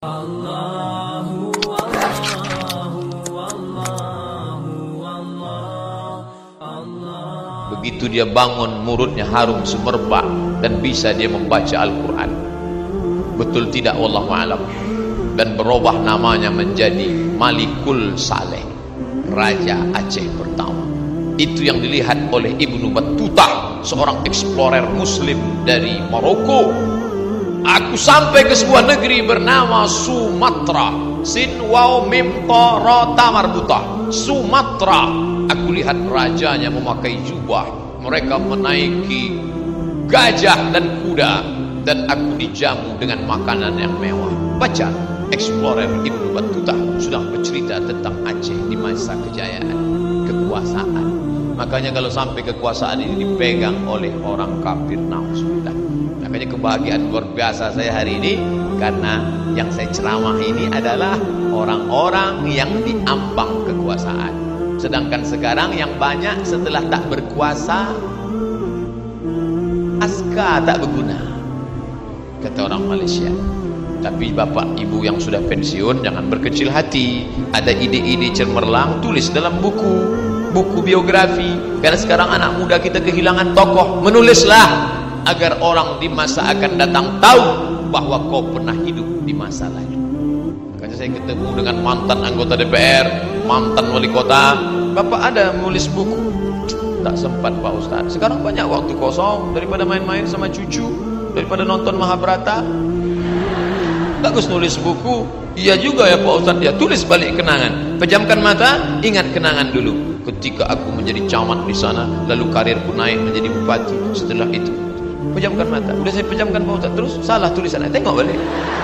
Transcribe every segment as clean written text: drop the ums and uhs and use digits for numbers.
Allahu Allahu Allahu Allah. Begitu dia bangun, mulutnya harum semerbak dan bisa dia membaca Al-Quran. Betul tidak, wallahu a'lam. Dan berubah namanya menjadi Malikul Saleh, Raja Aceh pertama. Itu yang dilihat oleh Ibnu Battuta, seorang explorer muslim dari Maroko. Aku sampai ke sebuah negeri bernama Sumatra. Sin waw mim ta ra ta marbuta. Sumatra. Aku lihat rajanya memakai jubah, mereka menaiki gajah dan kuda, dan aku dijamu dengan makanan yang mewah. Baca, explorer Ibnu Battuta sudah bercerita tentang Aceh di masa kejayaan, kekuasaan. Makanya kalau sampai kekuasaan ini dipegang oleh orang kafir, na'udzubillah. Makanya kebahagiaan luar biasa saya hari ini, karena yang saya ceramah ini adalah orang-orang yang diambang kekuasaan. Sedangkan sekarang yang banyak setelah tak berkuasa, aska tak berguna, kata orang Malaysia. Tapi bapak ibu yang sudah pensiun jangan berkecil hati. Ada ide-ide cemerlang, tulis dalam buku biografi. Karena sekarang anak muda kita kehilangan tokoh, menulislah agar orang di masa akan datang tahu bahwa kau pernah hidup di masa lalu. Makanya saya ketemu dengan mantan anggota DPR, mantan wali kota. Bapak ada menulis buku? Tak sempat Pak Ustaz. Sekarang banyak waktu kosong, daripada main-main sama cucu, daripada nonton Mahabharata. Bagus nulis buku. Iya juga ya Pak Ustaz, ya tulis balik kenangan. Pejamkan mata, ingat kenangan dulu. Ketika aku menjadi camat di sana, lalu karirku naik menjadi bupati. Setelah itu, pejamkan mata. Udah saya pejamkan Pak Ustaz, terus salah tulisannya. Tengok balik.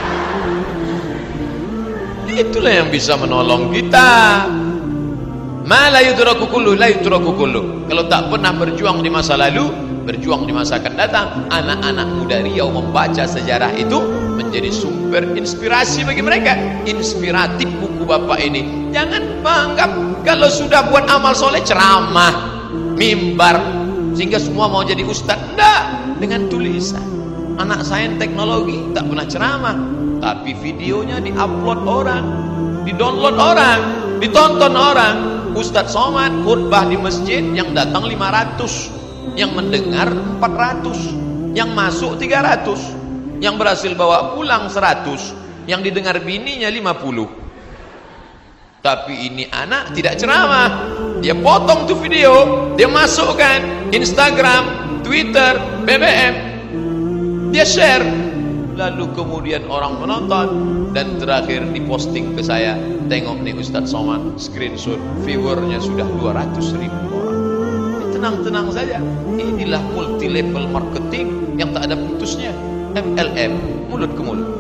Itulah yang bisa menolong kita. Ma la yudraku kullu la yudraku kullu. Kalau tak pernah berjuang di masa lalu, berjuang di masa akan datang. Anak-anak muda Riau membaca sejarah itu menjadi sumber inspirasi bagi mereka. Inspiratif buku bapak ini. Jangan anggap kalau sudah buat amal soleh ceramah, mimbar, sehingga semua mau jadi ustaz. Enggak, dengan tulisan. Anak sains teknologi tak pernah ceramah, tapi videonya diupload orang, didownload orang, ditonton orang. Ustaz Somad khutbah di masjid, yang datang 500, yang mendengar 400, yang masuk 300, yang berhasil bawa pulang 100, yang didengar bininya 50. Tapi ini anak tidak ceramah, dia potong tuh video, dia masukkan Instagram, Twitter, BBM, dia share, lalu kemudian orang menonton, dan terakhir diposting ke saya. Tengok nih Ustaz Somad, screenshot, viewernya sudah 200.000 orang. Tenang-tenang saja. Inilah multi level marketing yang tak ada putusnya. MLM, mulut ke mulut.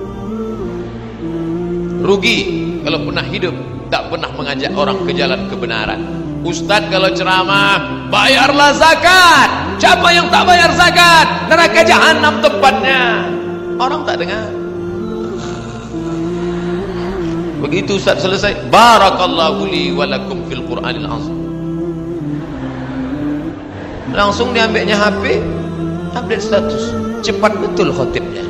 Rugi kalau pernah hidup tak pernah mengajak orang ke jalan kebenaran. Ustaz kalau ceramah, bayarlah zakat. Siapa yang tak bayar zakat, neraka jahanam tempatnya. Orang tak dengar. Begitu Ustaz selesai, barakallahu li wa lakum fil Qur'anil azim. Langsung diambilnya HP, update status. Cepat betul khotibnya.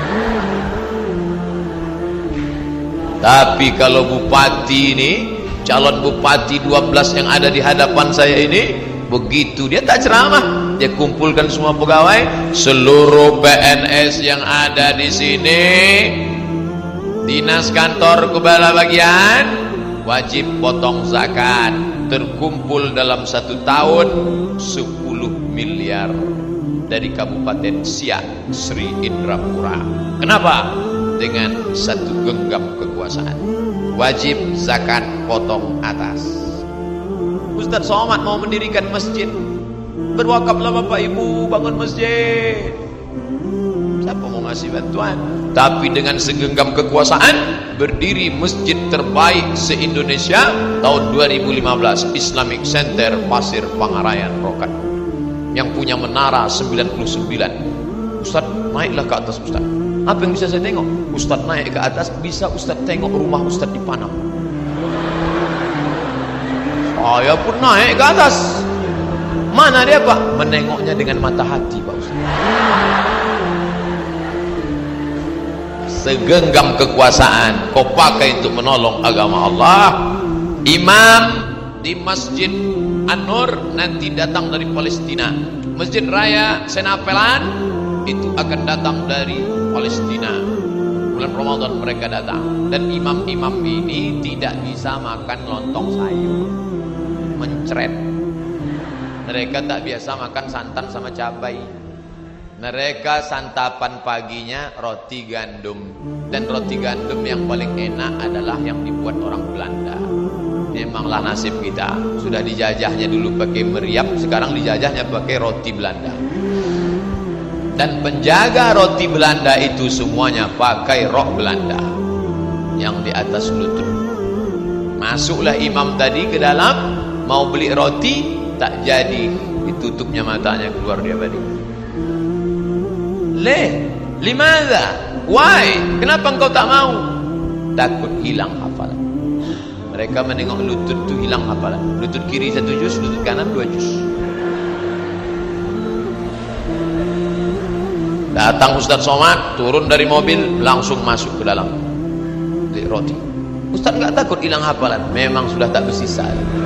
Tapi kalau bupati ini, calon bupati 12 yang ada di hadapan saya ini, begitu dia tak ceramah, dia kumpulkan semua pegawai, seluruh PNS yang ada di sini, dinas kantor kepala bagian, wajib potong zakat. Terkumpul dalam 1 tahun 10 miliar dari Kabupaten Siak, Sri Indrapura. Kenapa? Dengan satu genggam kekuasaan. Wajib zakat potong atas. Ustaz Somad mau mendirikan masjid, berwakaflah bapak ibu bangun masjid. Siapa mau ngasih bantuan? Tapi dengan segenggam kekuasaan, berdiri masjid terbaik se-Indonesia tahun 2015, Islamic Center Pasir Pangarayan Rokan, yang punya menara 99. Ustaz naiklah ke atas Ustaz. Apa yang bisa saya tengok? Ustaz naik ke atas, bisa Ustaz tengok rumah Ustaz di Panam. Saya pun naik ke atas. Mana dia Pak? Menengoknya dengan mata hati Pak Ustaz. segenggam kekuasaan kau pakai untuk menolong agama Allah. Imam di Masjid An-Nur nanti datang dari Palestina, Masjid Raya Senapelan itu akan datang dari Palestina. Bulan Ramadan mereka datang, dan imam-imam ini tidak bisa makan lontong sayur, mencret. Mereka tak biasa makan santan sama cabai. Mereka santapan paginya roti gandum, dan roti gandum yang paling enak adalah yang dibuat orang Belanda. Memanglah nasib kita, sudah dijajahnya dulu pakai meriam, sekarang dijajahnya pakai roti Belanda. Dan penjaga roti Belanda itu semuanya pakai rok Belanda yang di atas lutut. Masuklah imam tadi ke dalam, mau beli roti, tak jadi, ditutupnya matanya, keluar dia balik. Limadha? Why? Kenapa engkau tak mau? Takut hilang hafalan. Mereka menengok lutut tu hilang hafalan. Lutut kiri 1 juz, lutut kanan 2 juz. Datang Ustaz Somad, turun dari mobil, langsung masuk ke dalam beli roti. Ustaz enggak takut hilang hafalan? Memang sudah tak bersisa.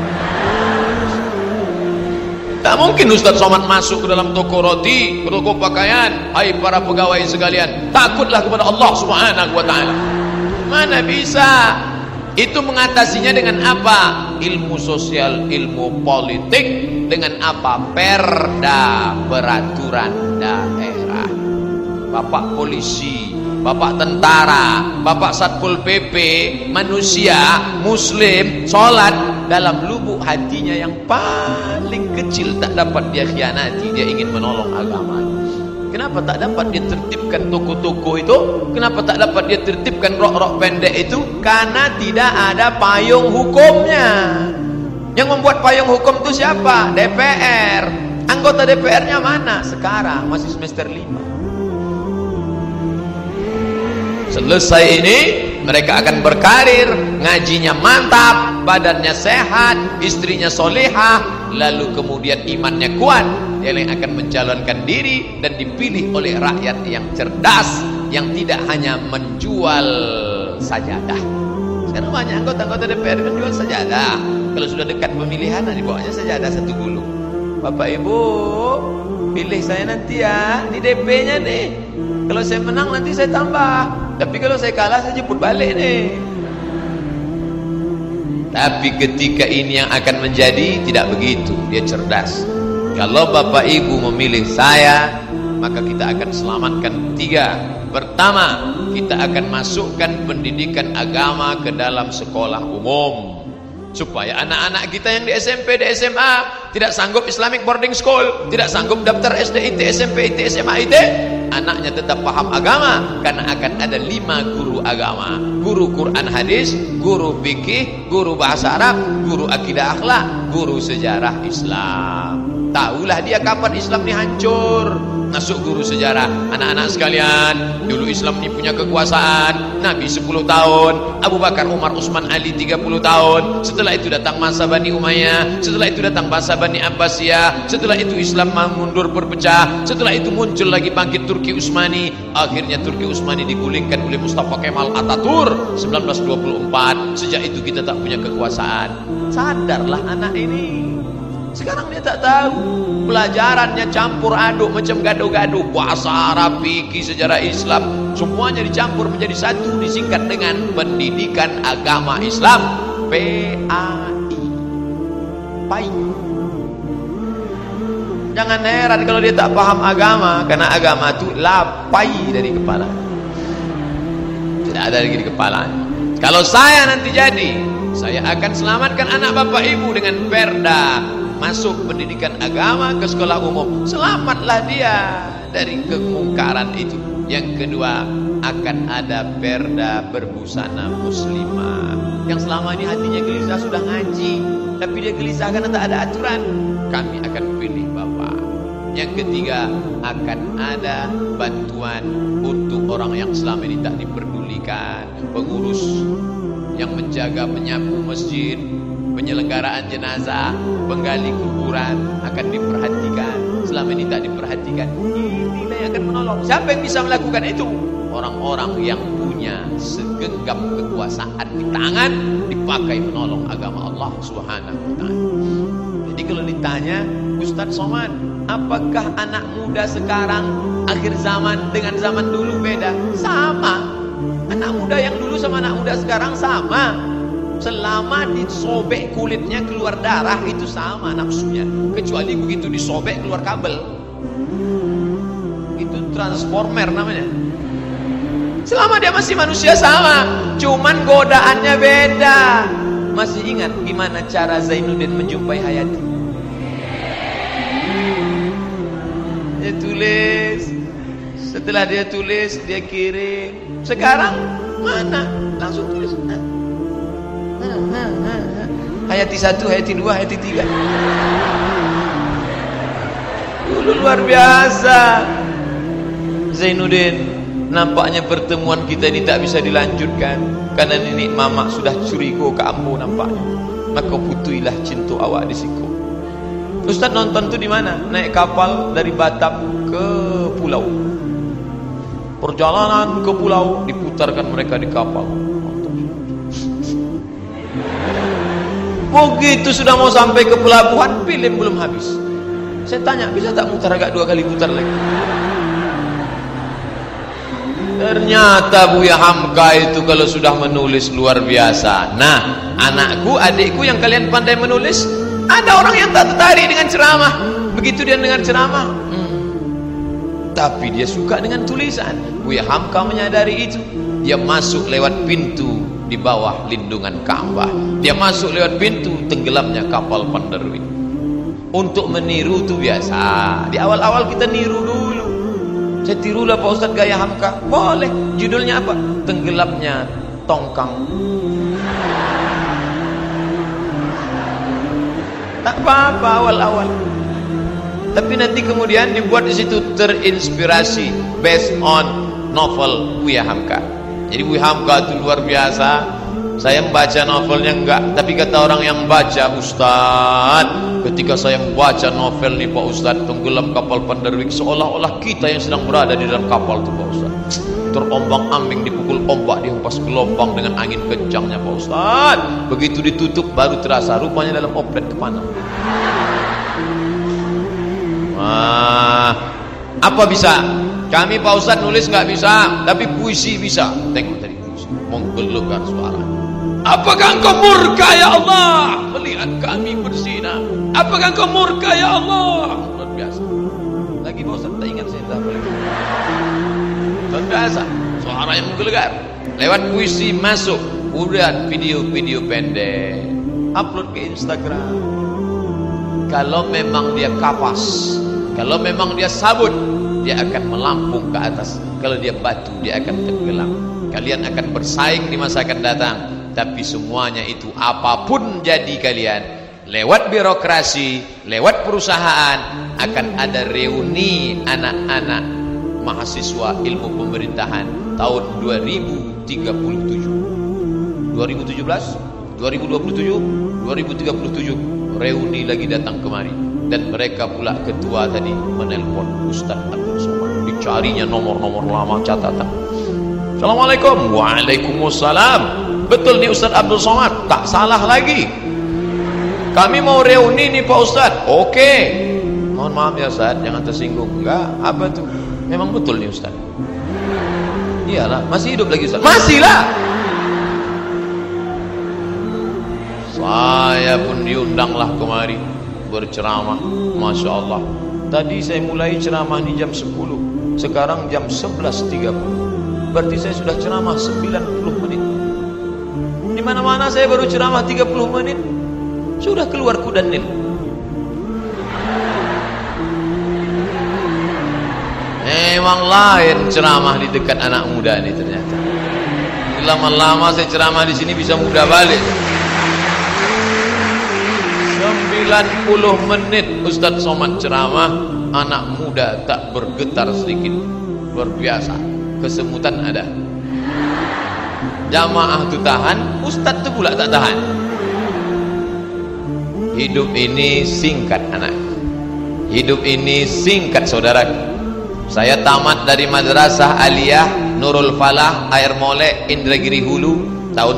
Tak mungkin Ustaz Somad masuk ke dalam toko roti, ke toko pakaian. Hai para pegawai sekalian, takutlah kepada Allah Subhanahu wa ta'ala. Mana bisa? Itu mengatasinya dengan apa? Ilmu sosial, ilmu politik. Dengan apa? Perda, peraturan daerah. Bapak polisi, bapak tentara, bapak satpol PP, manusia muslim, sholat dalam lubuk hatinya yang paling kecil tak dapat dia khianati, dia ingin menolong agama. Kenapa tak dapat dia tertibkan toko-toko itu? Kenapa tak dapat dia tertibkan rok-rok pendek itu? Karena tidak ada payung hukumnya. Yang membuat payung hukum itu siapa? DPR. Anggota DPR-nya mana? Sekarang masih semester 5. Selesai ini mereka akan berkarir, ngajinya mantap, badannya sehat, istrinya solehah, lalu kemudian imannya kuat. Dia yang akan mencalonkan diri dan dipilih oleh rakyat yang cerdas, yang tidak hanya menjual sajadah. Sekarang banyak anggota-anggota DPR menjual sajadah. Kalau sudah dekat pemilihan, dibawanya sajadah 1 gulung. Bapak Ibu, pilih saya nanti ya, ini DP-nya nih. Kalau saya menang nanti saya tambah. Tapi kalau saya kalah saya jemput balik nih. Tapi ketika ini yang akan menjadi, tidak begitu. Dia cerdas. Kalau Bapak Ibu memilih saya, maka kita akan selamatkan 3. Pertama, kita akan masukkan pendidikan agama ke dalam sekolah umum, supaya anak-anak kita yang di SMP, di SMA tidak sanggup Islamic boarding school, tidak sanggup daftar SD, IT, SMP, IT, SMA, IT, anaknya tetap paham agama. Karena akan ada 5 guru agama: guru Quran hadis, guru fikih, guru bahasa Arab, guru akidah akhlak, guru sejarah Islam. Tahulah dia kapan Islam ini hancur. Masuk guru sejarah. Anak-anak sekalian, dulu Islam ini punya kekuasaan. Nabi 10 tahun, Abu Bakar, Umar, Utsman, Ali 30 tahun. Setelah itu datang masa Bani Umayyah, setelah itu datang masa Bani Abbasiyah, setelah itu Islam mundur berpecah, setelah itu muncul lagi bangkit Turki Utsmani. Akhirnya Turki Utsmani digulingkan oleh Mustafa Kemal Atatürk 1924. Sejak itu kita tak punya kekuasaan. Sadarlah anak ini. Sekarang dia tak tahu. Pelajarannya campur aduk macam gado-gado. Bahasa Arab, fikih, sejarah Islam, semuanya dicampur menjadi satu, disingkat dengan Pendidikan Agama Islam, PAI. PAI. Jangan heran kalau dia tak paham agama, karena agama itu lapai dari kepala. Tidak ada lagi di kepalanya. Kalau saya nanti jadi, saya akan selamatkan anak Bapak Ibu dengan perda masuk pendidikan agama ke sekolah umum. Selamatlah dia dari kemungkaran itu. Yang kedua, akan ada perda berbusana muslimah. Yang selama ini hatinya gelisah sudah ngaji, tapi dia gelisah karena tak ada aturan. Kami akan pilih Bapak. Yang ketiga, akan ada bantuan untuk orang yang selama ini tak diperdulikan. Pengurus yang menjaga menyapu masjid, penyelenggaraan jenazah, penggali kuburan akan diperhatikan. Selama ini tak diperhatikan. Inilah yang akan menolong. Siapa yang bisa melakukan itu? orang-orang yang punya segenggam kekuasaan di tangan dipakai menolong agama Allah Subhanahu wa taala. Jadi kalau ditanya, Ustadz Somad, apakah anak muda sekarang akhir zaman dengan zaman dulu beda? Sama. Anak muda yang dulu sama anak muda sekarang sama. Selama disobek kulitnya keluar darah itu sama nafsunya. Kecuali begitu disobek keluar kabel. Itu transformer namanya. Selama dia masih manusia sama, cuman godaannya beda. Masih ingat gimana cara Zainuddin menjumpai Hayati? Dia tulis. Setelah dia tulis, dia kirim. Sekarang mana? Langsung tulis. Hayati 1, Hayati 2, Hayati 3. Dulu luar biasa. Zainuddin, nampaknya pertemuan kita ini tak bisa dilanjutkan karena nenek mama sudah curigo ke ambo nampaknya. Maka putuilah cinta awak di siku. Ustaz nonton tu di mana? Naik kapal dari Batam ke pulau. Perjalanan ke pulau diputarkan mereka di kapal. Begitu sudah mau sampai ke pelabuhan, film belum habis. Saya tanya, bisa tak mutar agak 2 kali putar lagi? Ternyata Buya Hamka itu kalau sudah menulis luar biasa. Nah, anakku, adikku yang kalian pandai menulis, ada orang yang tak tertarik dengan ceramah. Begitu dia dengar ceramah, tapi dia suka dengan tulisan. Buya Hamka menyadari itu. Dia masuk lewat pintu di bawah lindungan Ka'bah. Dia masuk lewat pintu tenggelamnya kapal Panderwi. Untuk meniru itu biasa. Di awal-awal kita niru dulu. Saya tirulah Pak Ustadz gaya Hamka. Boleh. Judulnya apa? Tenggelamnya tongkang. Tak apa-apa awal-awal. Tapi nanti kemudian dibuat di situ terinspirasi based on novel Buya Hamka. Jadi Buya Hamka itu luar biasa. Saya membaca novelnya enggak, tapi kata orang yang baca, Ustaz, ketika saya membaca novel nih Pak Ustaz, tenggelam kapal Panderwik, seolah-olah kita yang sedang berada di dalam kapal itu Pak Ustaz. Terombang-ambing, dipukul ombak, dihempas gelombang dengan angin kencangnya Pak Ustaz. Begitu ditutup baru terasa rupanya dalam oplet kepanang. Wah, apa bisa? Kami Pak Ustaz nulis nggak bisa, tapi puisi bisa. Tengok tadi puisi, menggelugkan suara. Apakah engkau murka ya Allah melihat kami bersinar? Apakah engkau murka ya Allah? Luar biasa. Lagi Pak Ustaz tak ingat saya tak boleh. Luar biasa. Suara yang menggelegar. Lewat puisi masuk. Kemudian video-video pendek. Upload ke Instagram. Kalau memang dia kapas, kalau memang dia sabun, dia akan melampung ke atas. Kalau dia batu, dia akan tenggelam. Kalian akan bersaing di masa akan datang. Tapi semuanya itu apapun jadi kalian, lewat birokrasi, lewat perusahaan, akan ada reuni anak-anak mahasiswa ilmu pemerintahan tahun 2037, 2017, 2027, 2037, reuni lagi datang kemari. Dan mereka pula ketua tadi menelpon Ustaz Abdul Somad, dicarinya nomor-nomor lama catatan. Assalamualaikum. Waalaikumsalam. Betul nih Ustaz Abdul Somad, tak salah lagi. Kami mau reuni nih Pak Ustaz. Oke. Mohon maaf ya Ustaz, jangan tersinggung. Enggak, apa tuh? Memang betul nih Ustaz. Iyalah, masih hidup lagi Ustaz. Masih lah. Saya pun diundanglah kemari berceramah. Masya Allah. Tadi saya mulai ceramah di jam 10, sekarang jam 11.30. Berarti saya sudah ceramah 90 menit. Di mana-mana saya baru ceramah 30 menit, sudah keluar kuda Nil. Memang lain ceramah di dekat anak muda ini ternyata. Lama-lama saya ceramah di sini bisa muda balik. 90 menit Ustadz Somad ceramah, anak muda tak bergetar sedikit. Luar biasa. Kesemutan ada. Jamaah itu tahan, Ustadz itu pula tak tahan. Hidup ini singkat anak. Hidup ini singkat saudara. Saya tamat dari madrasah aliyah Nurul Falah, Air Molek, Indragiri Hulu tahun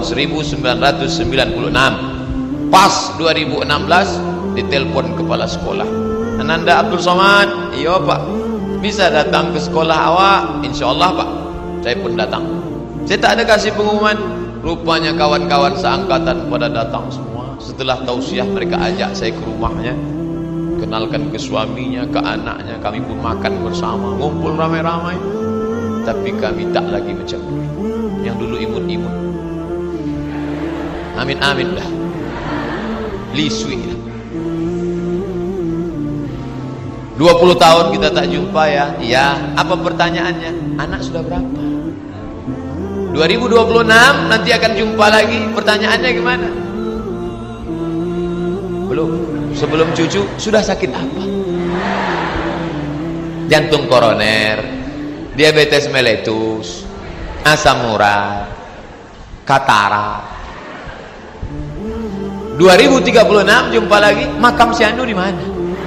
1996. Pas 2016 ditelepon kepala sekolah, Ananda Abdul Somad, iya Pak, bisa datang ke sekolah awak? Insyaallah Pak. Saya pun datang. Saya tak ada kasih pengumuman. Rupanya kawan-kawan seangkatan pada datang semua. Setelah tausiah mereka ajak saya ke rumahnya, kenalkan ke suaminya, ke anaknya. Kami pun makan bersama, ngumpul ramai-ramai. Tapi kami tak lagi macam dulu. Yang dulu imut-imut. Amin-amin dah. Lisui dah. 20 tahun kita tak jumpa ya. Ya, apa pertanyaannya? Anak sudah berapa? 2026 nanti akan jumpa lagi. Pertanyaannya gimana? Belum. Sebelum cucu sudah sakit apa? Jantung koroner, diabetes mellitus, asam urat, katarak. 2036 jumpa lagi. Makam si Anu di mana?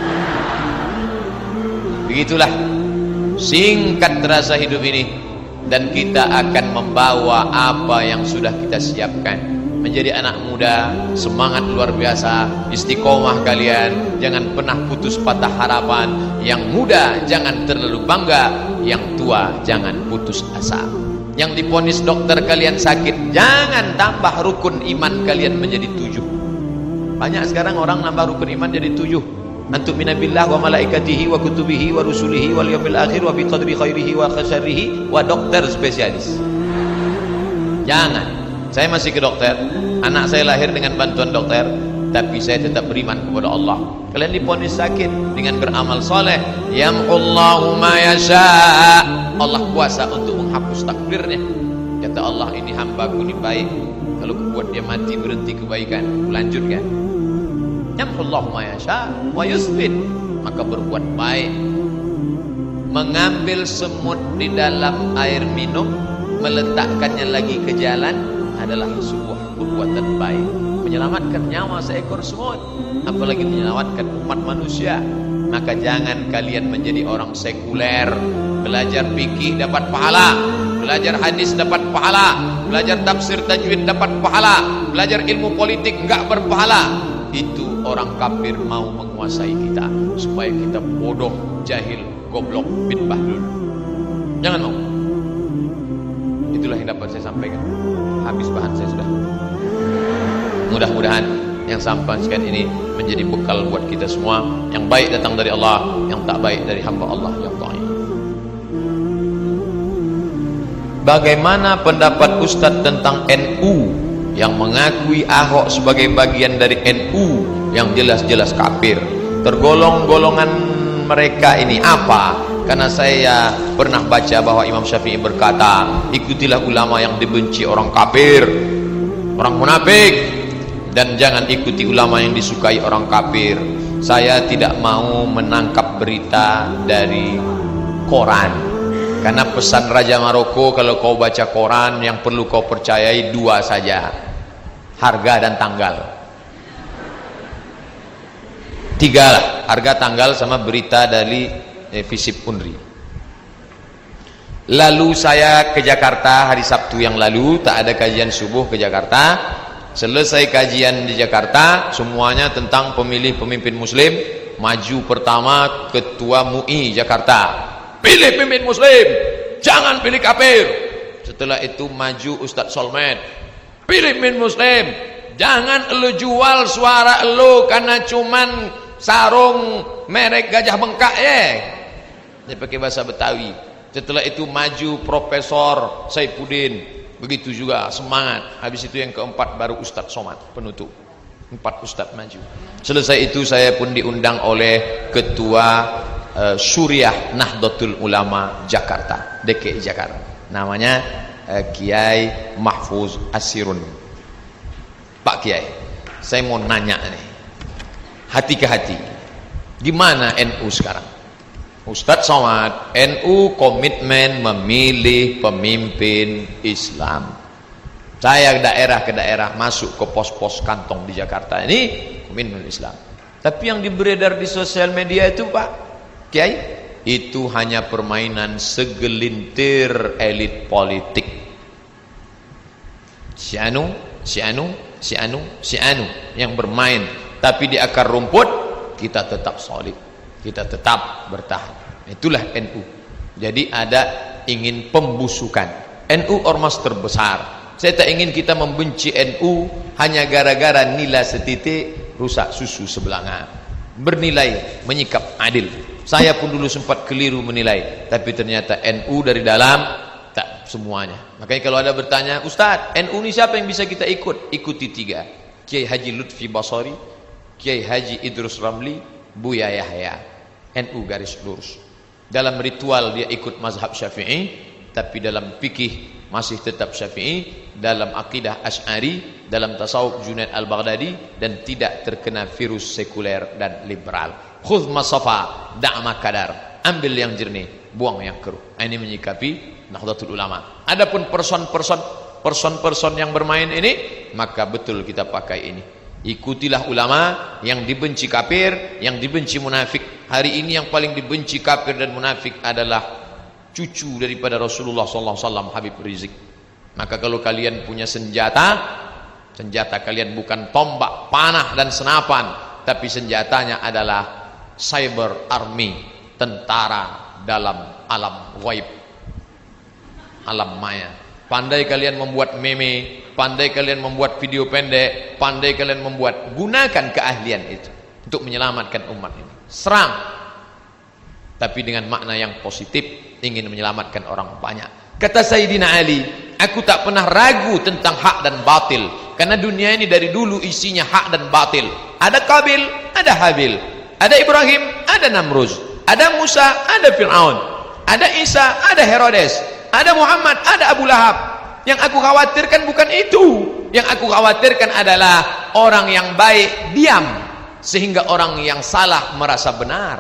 Begitulah singkat terasa hidup ini. Dan kita akan membawa apa yang sudah kita siapkan. Menjadi anak muda, semangat luar biasa, istiqomah kalian, jangan pernah putus patah harapan. Yang muda jangan terlalu bangga, yang tua jangan putus asa. Yang diponis dokter kalian sakit, jangan tambah rukun iman kalian menjadi 7. Banyak sekarang orang nambah rukun iman jadi 7. Antum minabillah wa malaikatihi wa kutubihi wa rusulihi wal yawmil akhir wa bi qadri khairihi wa syarrihi wa dokter spesialis. Jangan. Saya masih ke dokter, anak saya lahir dengan bantuan dokter, tapi saya tetap beriman kepada Allah. Kalian diponis sakit dengan beramal soleh, yamhullahu ma yasha. Allah kuasa untuk menghapus takdirnya. Kata Allah, ini hambaku ini baik, kalau buat dia mati berhenti kebaikan, lanjutkan. Yamhullahu ma yasha wa yusbit, maka berbuat baik. Mengambil semut di dalam air minum, meletakkannya lagi ke jalan adalah sebuah perbuatan baik. Menyelamatkan nyawa seekor semut, apalagi menyelamatkan umat manusia. Maka jangan kalian menjadi orang sekuler. Belajar fikih dapat pahala, belajar hadis dapat pahala, belajar tafsir tajwid dapat pahala, belajar ilmu politik enggak berpahala. Itu orang kafir mau menguasai kita supaya kita bodoh, jahil, goblok, bin bahlul. Jangan mau. Itulah yang dapat saya sampaikan. Habis bahan saya sudah. Mudah-mudahan yang sampaikan ini menjadi bekal buat kita semua. Yang baik datang dari Allah, yang tak baik dari hamba Allah yang taat. Bagaimana pendapat Ustadz tentang NU yang mengakui Ahok sebagai bagian dari NU yang jelas-jelas kafir? Tergolong golongan mereka ini apa? Karena saya pernah baca bahwa Imam Syafi'i berkata, ikutilah ulama yang dibenci orang kafir, orang munafik, dan jangan ikuti ulama yang disukai orang kafir. Saya tidak mau menangkap berita dari koran, karena pesan Raja Maroko, kalau kau baca koran yang perlu kau percayai 2 saja, harga dan tanggal. 3 lah, harga, tanggal, sama berita dari Visip Unri. Lalu saya ke Jakarta hari Sabtu yang lalu, tak ada kajian subuh ke Jakarta. Selesai kajian di Jakarta, semuanya tentang pemilih pemimpin muslim. Maju pertama Ketua MUI Jakarta, pilih pemimpin muslim, jangan pilih kafir. Setelah itu maju Ustadz Solmed, pilih pemimpin muslim, jangan lu jual suara lu karena cuman sarung merek Gajah Bengkak ya. Dia pakai bahasa Betawi. Setelah itu maju Profesor Saifuddin, begitu juga semangat. Habis itu yang keempat baru Ustadz Somad penutup. 4 Ustadz maju. Selesai itu saya pun diundang oleh Ketua Suriah Nahdlatul Ulama Jakarta, DKI Jakarta. Namanya Kiai Mahfuz Asirun. Pak Kiai, saya mau nanya nih, hati ke hati, gimana NU sekarang? Ustadz Somad, NU komitmen memilih pemimpin Islam. Saya daerah ke daerah, masuk ke pos-pos kantong di Jakarta ini, komitmen Islam. Tapi yang beredar di sosial media itu Pak Kiai, itu hanya permainan segelintir elit politik. Si anu yang bermain, tapi di akar rumput kita tetap solid, kita tetap bertahan. Itulah NU. Jadi ada ingin pembusukan. NU ormas terbesar. Saya tak ingin kita membenci NU hanya gara-gara nilai setitik rusak susu sebelanga. Bernilai menyikap adil. Saya pun dulu sempat keliru menilai, tapi ternyata NU dari dalam tak semuanya. Makanya kalau ada bertanya, Ustaz, NU ini siapa yang bisa kita ikut? Ikuti 3. Kiai Haji Lutfi Basari, Kiai Haji Idrus Ramli, Buya Yahya. NU garis lurus. Dalam ritual dia ikut mazhab Syafi'i, tapi dalam fikih masih tetap Syafi'i, dalam akidah Asy'ari, dalam tasawuf Junaid Al-Baghdadi, dan tidak terkena virus sekuler dan liberal. Khudh masafa da'ma kadar, ambil yang jernih, buang yang keruh. Ini menyikapi Nahdlatul Ulama. Adapun person yang bermain ini, maka betul kita pakai ini. Ikutilah ulama yang dibenci kafir, yang dibenci munafik. Hari ini yang paling dibenci kafir dan munafik adalah cucu daripada Rasulullah SAW, Habib Rizik. Maka kalau kalian punya senjata kalian bukan tombak, panah dan senapan, tapi senjatanya adalah cyber army, tentara dalam alam ghaib, alam maya. Pandai kalian membuat meme, pandai kalian membuat video pendek, pandai kalian membuat, gunakan keahlian itu untuk menyelamatkan umat ini. Serang, tapi dengan makna yang positif, ingin menyelamatkan orang banyak. Kata Sayyidina Ali, aku tak pernah ragu tentang hak dan batil, karena dunia ini dari dulu isinya hak dan batil. Ada Qabil, ada Habil, ada Ibrahim, ada Namruz, ada Musa, ada Fir'aun, ada Isa, ada Herodes, ada Muhammad, ada Abu Lahab. Yang aku khawatirkan bukan itu. Yang aku khawatirkan adalah orang yang baik diam, sehingga orang yang salah merasa benar.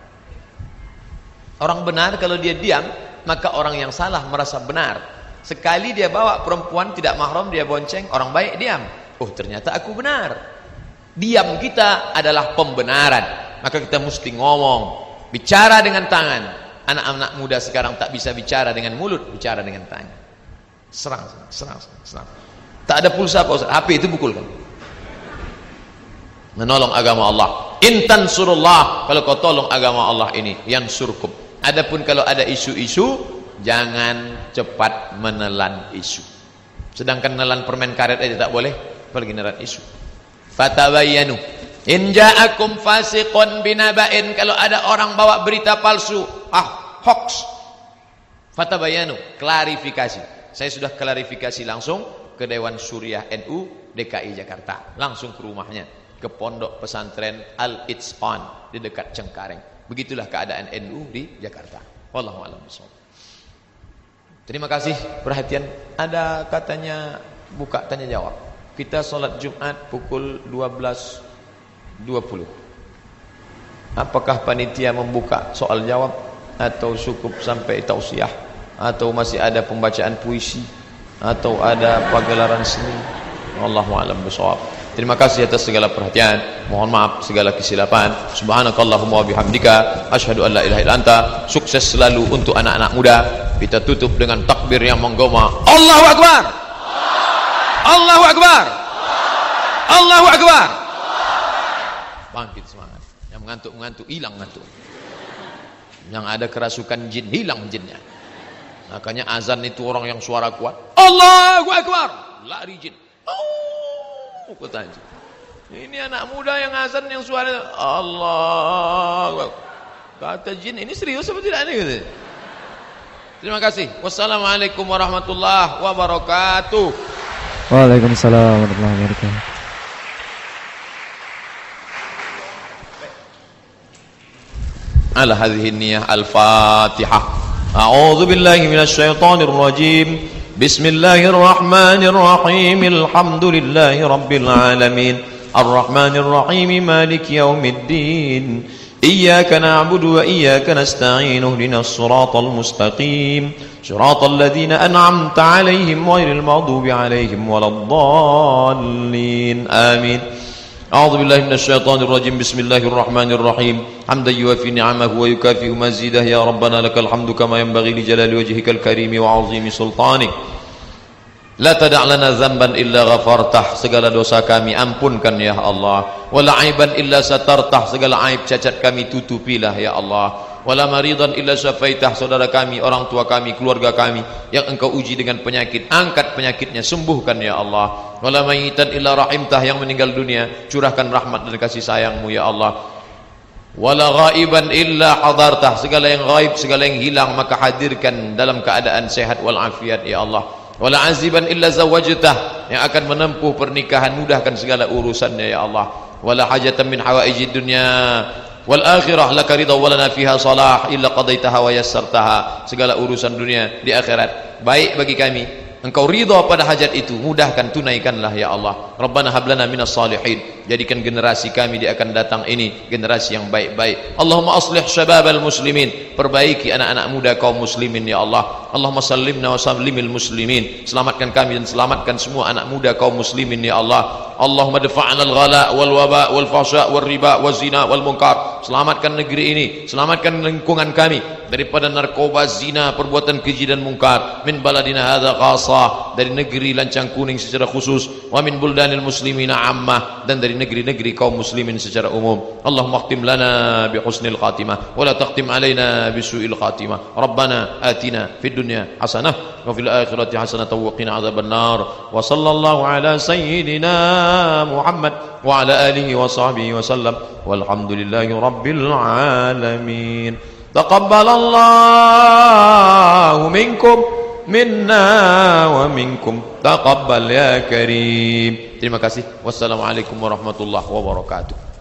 Orang benar kalau dia diam, maka orang yang salah merasa benar. Sekali dia bawa perempuan tidak mahram, dia bonceng, orang baik diam. Oh, ternyata aku benar. Diam kita adalah pembenaran. Maka kita mesti ngomong, bicara dengan tangan. Anak-anak muda sekarang tak bisa bicara dengan mulut, bicara dengan tangan. Serang. Tak ada pulsa apa Ustaz? HP itu pukul kan. Menolong agama Allah. Intan surullah, kalau kau tolong agama Allah ini, yang surkum. Adapun kalau ada isu-isu, jangan cepat menelan isu. Sedangkan menelan permen karet aja tak boleh, apalagi menelan isu. Fatabayyanu in ja'akum fasiqun binaba'in, kalau ada orang bawa berita palsu, hoax, fatabayyanu, klarifikasi. Saya sudah klarifikasi langsung ke Dewan Syuriah NU DKI Jakarta, langsung ke rumahnya, ke pondok pesantren Al-Itsqan di dekat Cengkareng. Begitulah keadaan NU di Jakarta. Wallahu a'lam bishawab. Terima kasih perhatian. Ada katanya buka tanya jawab. Kita sholat Jumat pukul 12.20. Apakah panitia membuka soal jawab atau cukup sampai tausiah, atau masih ada pembacaan puisi, atau ada pagelaran seni? Wallahu a'lam bishawab. Terima kasih atas segala perhatian. Mohon maaf segala kesilapan. Subhanakallahumma wa bihamdika asyhadu an la ilaha illa anta. Sukses selalu untuk anak-anak muda. Kita tutup dengan takbir yang menggema. Allahu akbar. Allahu akbar. Allahu akbar. Bangkit semangat. Yang mengantuk-mengantuk hilang ngantuk. Yang ada kerasukan jin hilang jinnya. Makanya azan itu orang yang suara kuat. Allahu akbar. Lari jin. Kata jin. Ini anak muda yang azan yang suara Allah. Kata jin, ini serius apa tidak ini? Terima kasih. Wassalamualaikum warahmatullahi wabarakatuh. Waalaikumsalam warahmatullahi wabarakatuh. Ala hadhihi niyyah al-Fatihah. A'udzu billahi minasy syaithanir rajim. Bismillahirrahmanirrahim. Alhamdulillahi rabbil alamin. Arrahmanir rahim. Maliki yaumiddin. Iyyaka na'budu wa iyyaka nasta'in. Ihdinas siratal mustaqim. Siratal ladzina an'amta 'alaihim ghairil maghdubi 'alaihim waladdallin. Amin. أعوذ بالله من الشيطان الرجيم بسم الله الرحمن الرحيم حمدا يوافي نعمه ويكافئ مزيده يا ربنا لك الحمد كما ينبغي لجلال وجهك الكريم وعظيم سلطانك La tada' lana dzamban illa ghafartah, segala dosa kami ampunkan ya Allah. Wala aiban illa satartah, segala aib cacat kami tutupilah ya Allah. Wala maridan illa syafaitah, saudara kami, orang tua kami, keluarga kami yang engkau uji dengan penyakit, angkat penyakitnya, sembuhkan ya Allah. Wala mayitan illa rahimtah, yang meninggal dunia curahkan rahmat dan kasih sayangmu ya Allah. Wala ghaiban illa hadartah, segala yang gaib, segala yang hilang maka hadirkan dalam keadaan sehat wal afiat ya Allah. Wala aziban illa zawajtah, yang akan menempuh pernikahan mudahkan segala urusannya ya Allah. Wala hajatan min hawaijid dunya wal akhirah laka ridha wa lana fiha salah illa qadaitaha wa yassartaha, segala urusan dunia di akhirat baik bagi kami, engkau ridha pada hajat itu, mudahkan, tunaikanlah ya Allah. Rabbana hab lana minas salihin, jadikan generasi kami di akan datang ini generasi yang baik-baik. Allahumma aslih syababal muslimin, perbaiki anak-anak muda kaum muslimin ya Allah. Allahumma sallimna wa sallimil muslimin, selamatkan kami dan selamatkan semua anak muda kaum muslimin ya Allah. Allahumma dafa'na al-ghala wal waba wal fahsya wal riba wal zina wal munkar, selamatkan negeri ini, selamatkan lingkungan kami daripada narkoba, zina, perbuatan keji dan mungkar. Min baladina hadza khassa, dari negeri Lancang Kuning secara khusus, wa min buldanil muslimina ammah, dan dari negeri-negeri kaum muslimin secara umum. Allahumma khtim lana bi husnil khatimah wa la takhtim alaina bi su'il khatimah. Rabbana atina fid dunya hasanah wa fil akhirati hasanah wa qina adzaban nar. Wa sallallahu ala sayyidina Muhammad wa ala alihi wa sahbihi wa sallam walhamdulillahi rabbil alamin. Taqabbalallahu minkum minna wa minkum taqabbal ya karim. Terima kasih. Wassalamualaikum warahmatullahi wabarakatuh.